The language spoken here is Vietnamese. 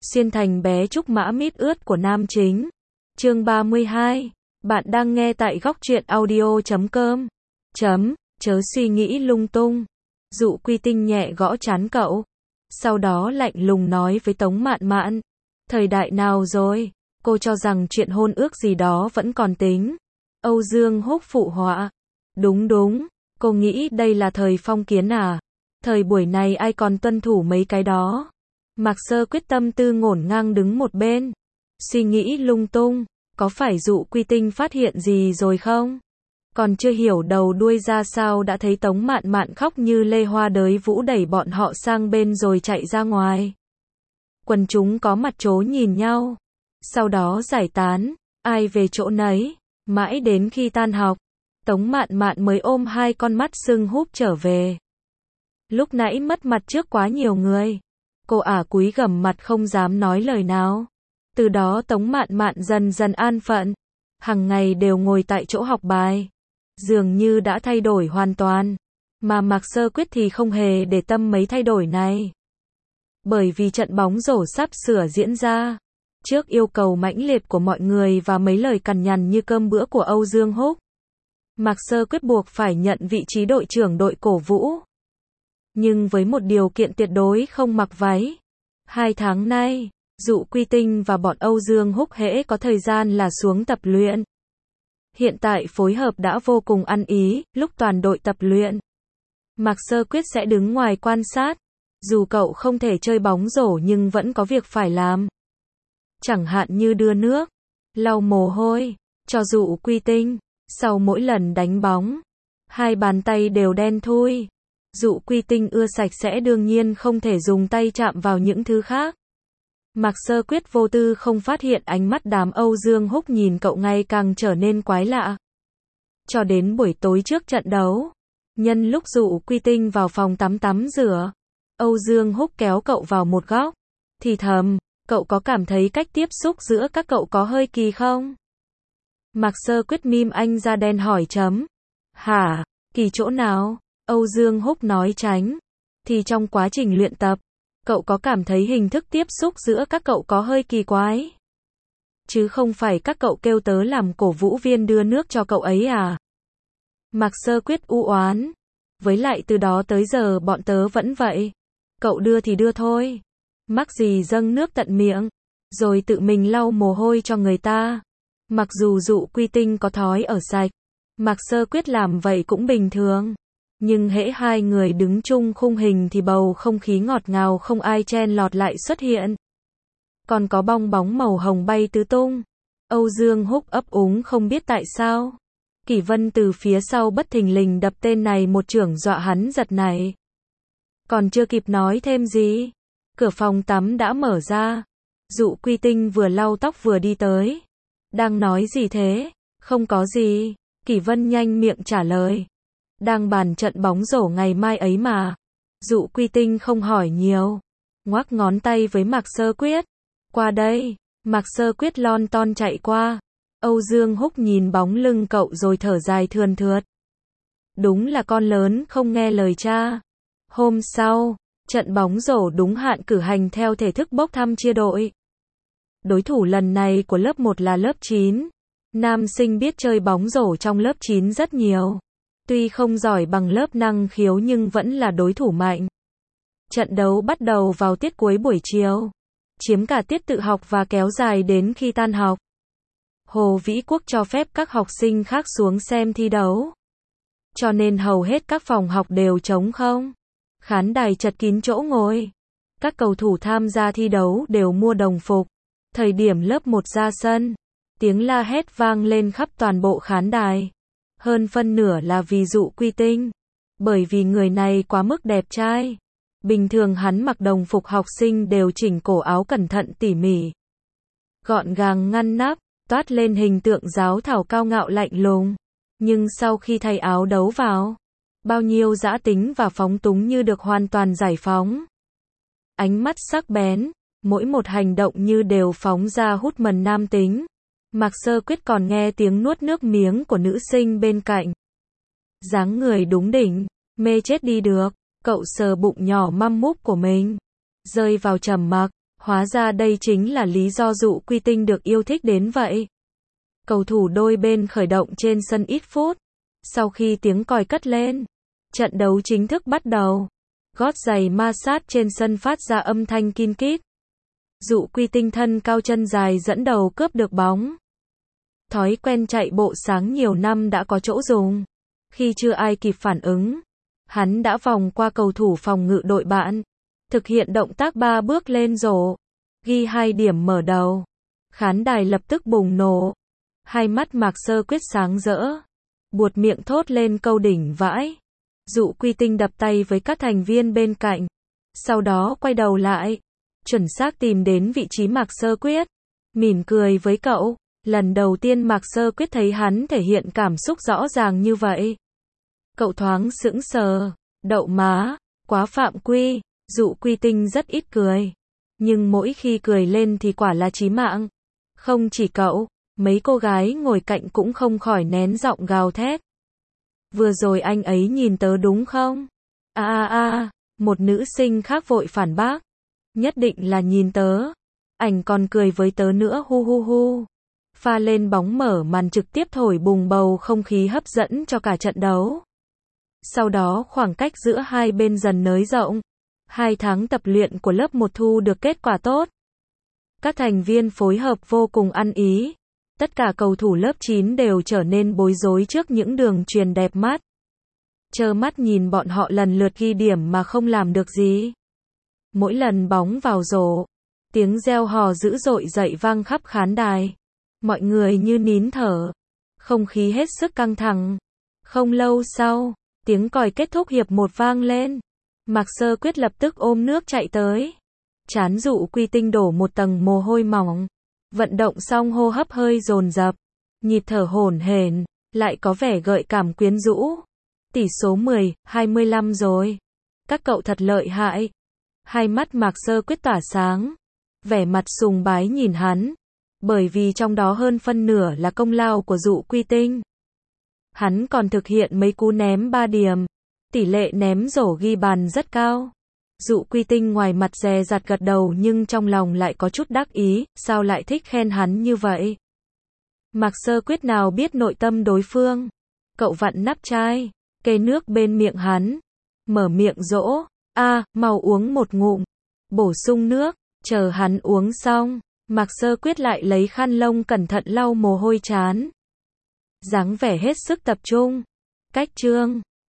Xuyên thành bé trúc mã mít ướt của nam chính. Chương 32. Bạn đang nghe tại góc truyện audio.com. Chớ suy nghĩ lung tung. Dụ Quy Tinh nhẹ gõ trán cậu. Sau đó lạnh lùng nói với Tống Mạn Mạn. Thời đại nào rồi? Cô cho rằng chuyện hôn ước gì đó vẫn còn tính. Âu Dương Húc phụ họa. Đúng, cô nghĩ đây là thời phong kiến à? Thời buổi này ai còn tuân thủ mấy cái đó? Mạc Sơ quyết tâm tư ngổn ngang đứng một bên. Suy nghĩ lung tung, có phải Dụ Quy Tinh phát hiện gì rồi không? Còn chưa hiểu đầu đuôi ra sao đã thấy Tống Mạn Mạn khóc như lê hoa đới vũ đẩy bọn họ sang bên rồi chạy ra ngoài. Quần chúng có mặt trố nhìn nhau. Sau đó giải tán, ai về chỗ nấy. Mãi đến khi tan học, Tống Mạn Mạn mới ôm hai con mắt sưng húp trở về. Lúc nãy mất mặt trước quá nhiều người. Cô ả cúi gằm mặt không dám nói lời nào. Từ đó Tống Mạn Mạn dần dần an phận. Hằng ngày đều ngồi tại chỗ học bài. Dường như đã thay đổi hoàn toàn. Mà Mạc Sơ Quyết thì không hề để tâm mấy thay đổi này. Bởi vì trận bóng rổ sắp sửa diễn ra. Trước yêu cầu mãnh liệt của mọi người và mấy lời cằn nhằn như cơm bữa của Âu Dương Húc, Mạc Sơ Quyết buộc phải nhận vị trí đội trưởng đội cổ vũ. Nhưng với một điều kiện tuyệt đối không mặc váy. 2 tháng nay, Dụ Quy Tinh và bọn Âu Dương Húc hễ có thời gian là xuống tập luyện. Hiện tại phối hợp đã vô cùng ăn ý, lúc toàn đội tập luyện. Mạc Sơ Quyết sẽ đứng ngoài quan sát. Dù cậu không thể chơi bóng rổ nhưng vẫn có việc phải làm. Chẳng hạn như đưa nước, lau mồ hôi, cho Dụ Quy Tinh. Sau mỗi lần đánh bóng, hai bàn tay đều đen thui. Dụ Quy Tinh ưa sạch sẽ đương nhiên không thể dùng tay chạm vào những thứ khác. Mạc Sơ Quyết vô tư không phát hiện ánh mắt đám Âu Dương Húc nhìn cậu ngày càng trở nên quái lạ. Cho đến buổi tối trước trận đấu, nhân lúc Dụ Quy Tinh vào phòng tắm rửa, Âu Dương Húc kéo cậu vào một góc, thì thầm, cậu có cảm thấy cách tiếp xúc giữa các cậu có hơi kỳ không? Mạc Sơ Quyết mím anh da đen hỏi chấm. Hả, kỳ chỗ nào? Âu Dương Húc nói tránh. Thì trong quá trình luyện tập, cậu có cảm thấy hình thức tiếp xúc giữa các cậu có hơi kỳ quái? Chứ không phải các cậu kêu tớ làm cổ vũ viên đưa nước cho cậu ấy à? Mạc Sơ Quyết u oán. Với lại từ đó tới giờ bọn tớ vẫn vậy. Cậu đưa thì đưa thôi. Mắc gì dâng nước tận miệng, rồi tự mình lau mồ hôi cho người ta. Mặc dù Dụ Quy Tinh có thói ở sạch, Mạc Sơ Quyết làm vậy cũng bình thường. Nhưng hễ hai người đứng chung khung hình thì bầu không khí ngọt ngào không ai chen lọt lại xuất hiện. Còn có bong bóng màu hồng bay tứ tung. Âu Dương Húc ấp úng không biết tại sao. Kỷ Vân từ phía sau bất thình lình đập tên này một chưởng dọa hắn giật nảy. Còn chưa kịp nói thêm gì, cửa phòng tắm đã mở ra. Dụ Quy Tinh vừa lau tóc vừa đi tới. Đang nói gì thế? Không có gì. Kỷ Vân nhanh miệng trả lời. Đang bàn trận bóng rổ ngày mai ấy mà. Dụ Quy Tinh không hỏi nhiều. Ngoắc ngón tay với Mạc Sơ Quyết. Qua đây. Mạc Sơ Quyết lon ton chạy qua. Âu Dương Húc nhìn bóng lưng cậu rồi thở dài thườn thượt. Đúng là con lớn không nghe lời cha. Hôm sau, trận bóng rổ đúng hạn cử hành theo thể thức bốc thăm chia đội. Đối thủ lần này của lớp 1 là lớp 9. Nam sinh biết chơi bóng rổ trong lớp 9 rất nhiều. Tuy không giỏi bằng lớp năng khiếu nhưng vẫn là đối thủ mạnh. Trận đấu bắt đầu vào tiết cuối buổi chiều, chiếm cả tiết tự học và kéo dài đến khi tan học. Hồ Vĩ Quốc cho phép các học sinh khác xuống xem thi đấu. Cho nên hầu hết các phòng học đều trống không. Khán đài chật kín chỗ ngồi. Các cầu thủ tham gia thi đấu đều mua đồng phục. Thời điểm lớp 1 ra sân, tiếng la hét vang lên khắp toàn bộ khán đài. Hơn phân nửa là vì Dụ Quy Tinh. Bởi vì người này quá mức đẹp trai. Bình thường hắn mặc đồng phục học sinh đều chỉnh cổ áo cẩn thận tỉ mỉ. Gọn gàng ngăn nắp, toát lên hình tượng giáo thảo cao ngạo lạnh lùng. Nhưng sau khi thay áo đấu vào, bao nhiêu dã tính và phóng túng như được hoàn toàn giải phóng. Ánh mắt sắc bén, mỗi một hành động như đều phóng ra hút mần nam tính. Mạc Sơ Quyết còn nghe tiếng nuốt nước miếng của nữ sinh bên cạnh. Dáng người đúng đỉnh, mê chết đi được. Cậu sờ bụng nhỏ măm múp của mình, rơi vào trầm mặc. Hóa ra đây chính là lý do Dụ Quy Tinh được yêu thích đến vậy. Cầu thủ đôi bên khởi động trên sân ít phút. Sau khi tiếng còi cất lên, trận đấu chính thức bắt đầu. Gót giày ma sát trên sân phát ra âm thanh kin kít. Dụ Quy Tinh thân cao chân dài dẫn đầu cướp được bóng. Thói quen chạy bộ sáng nhiều năm đã có chỗ dùng. Khi chưa ai kịp phản ứng, hắn đã vòng qua cầu thủ phòng ngự đội bạn, thực hiện động tác 3 bước lên rổ, ghi 2 điểm mở đầu. Khán đài lập tức bùng nổ. Hai mắt Mạc Sơ Quyết sáng rỡ, buột miệng thốt lên câu đỉnh vãi. Dụ Quy Tinh đập tay với các thành viên bên cạnh, sau đó quay đầu lại, chuẩn xác tìm đến vị trí Mạc Sơ Quyết, mỉm cười với cậu. Lần đầu tiên Mạc Sơ Quyết thấy hắn thể hiện cảm xúc rõ ràng như vậy. Cậu thoáng sững sờ, đậu má, quá phạm quy. Dụ Quy Tinh rất ít cười, nhưng mỗi khi cười lên thì quả là chí mạng. Không chỉ cậu, mấy cô gái ngồi cạnh cũng không khỏi nén giọng gào thét. Vừa rồi anh ấy nhìn tớ đúng không? Một nữ sinh khác vội phản bác. Nhất định là nhìn tớ. Ảnh còn cười với tớ nữa hu hu hu. Pha lên bóng mở màn trực tiếp thổi bùng bầu không khí hấp dẫn cho cả trận đấu. Sau đó khoảng cách giữa hai bên dần nới rộng. 2 tháng tập luyện của lớp 1 thu được kết quả tốt. Các thành viên phối hợp vô cùng ăn ý. Tất cả cầu thủ lớp 9 đều trở nên bối rối trước những đường chuyền đẹp mắt. Trơ mắt nhìn bọn họ lần lượt ghi điểm mà không làm được gì. Mỗi lần bóng vào rổ, tiếng reo hò dữ dội dậy vang khắp khán đài. Mọi người như nín thở. Không khí hết sức căng thẳng. Không lâu sau, tiếng còi kết thúc hiệp 1 vang lên. Mạc Sơ Quyết lập tức ôm nước chạy tới. Trán Dụ Quy Tinh đổ một tầng mồ hôi mỏng. Vận động xong hô hấp hơi dồn dập, nhịp thở hổn hển, lại có vẻ gợi cảm quyến rũ. Tỷ số 10-25 rồi. Các cậu thật lợi hại. Hai mắt Mạc Sơ Quyết tỏa sáng, vẻ mặt sùng bái nhìn hắn, bởi vì trong đó hơn phân nửa là công lao của Dụ Quy Tinh. Hắn còn thực hiện mấy cú ném 3 điểm, tỷ lệ ném rổ ghi bàn rất cao. Dụ Quy Tinh ngoài mặt dè dặt gật đầu nhưng trong lòng lại có chút đắc ý, sao lại thích khen hắn như vậy. Mạc Sơ Quyết nào biết nội tâm đối phương. Cậu vặn nắp chai, kê nước bên miệng hắn, mở miệng dỗ, mau uống một ngụm, bổ sung nước. Chờ hắn uống xong, Mạc Sơ Quyết lại lấy khăn lông cẩn thận lau mồ hôi trán. Dáng vẻ hết sức tập trung. Cách chương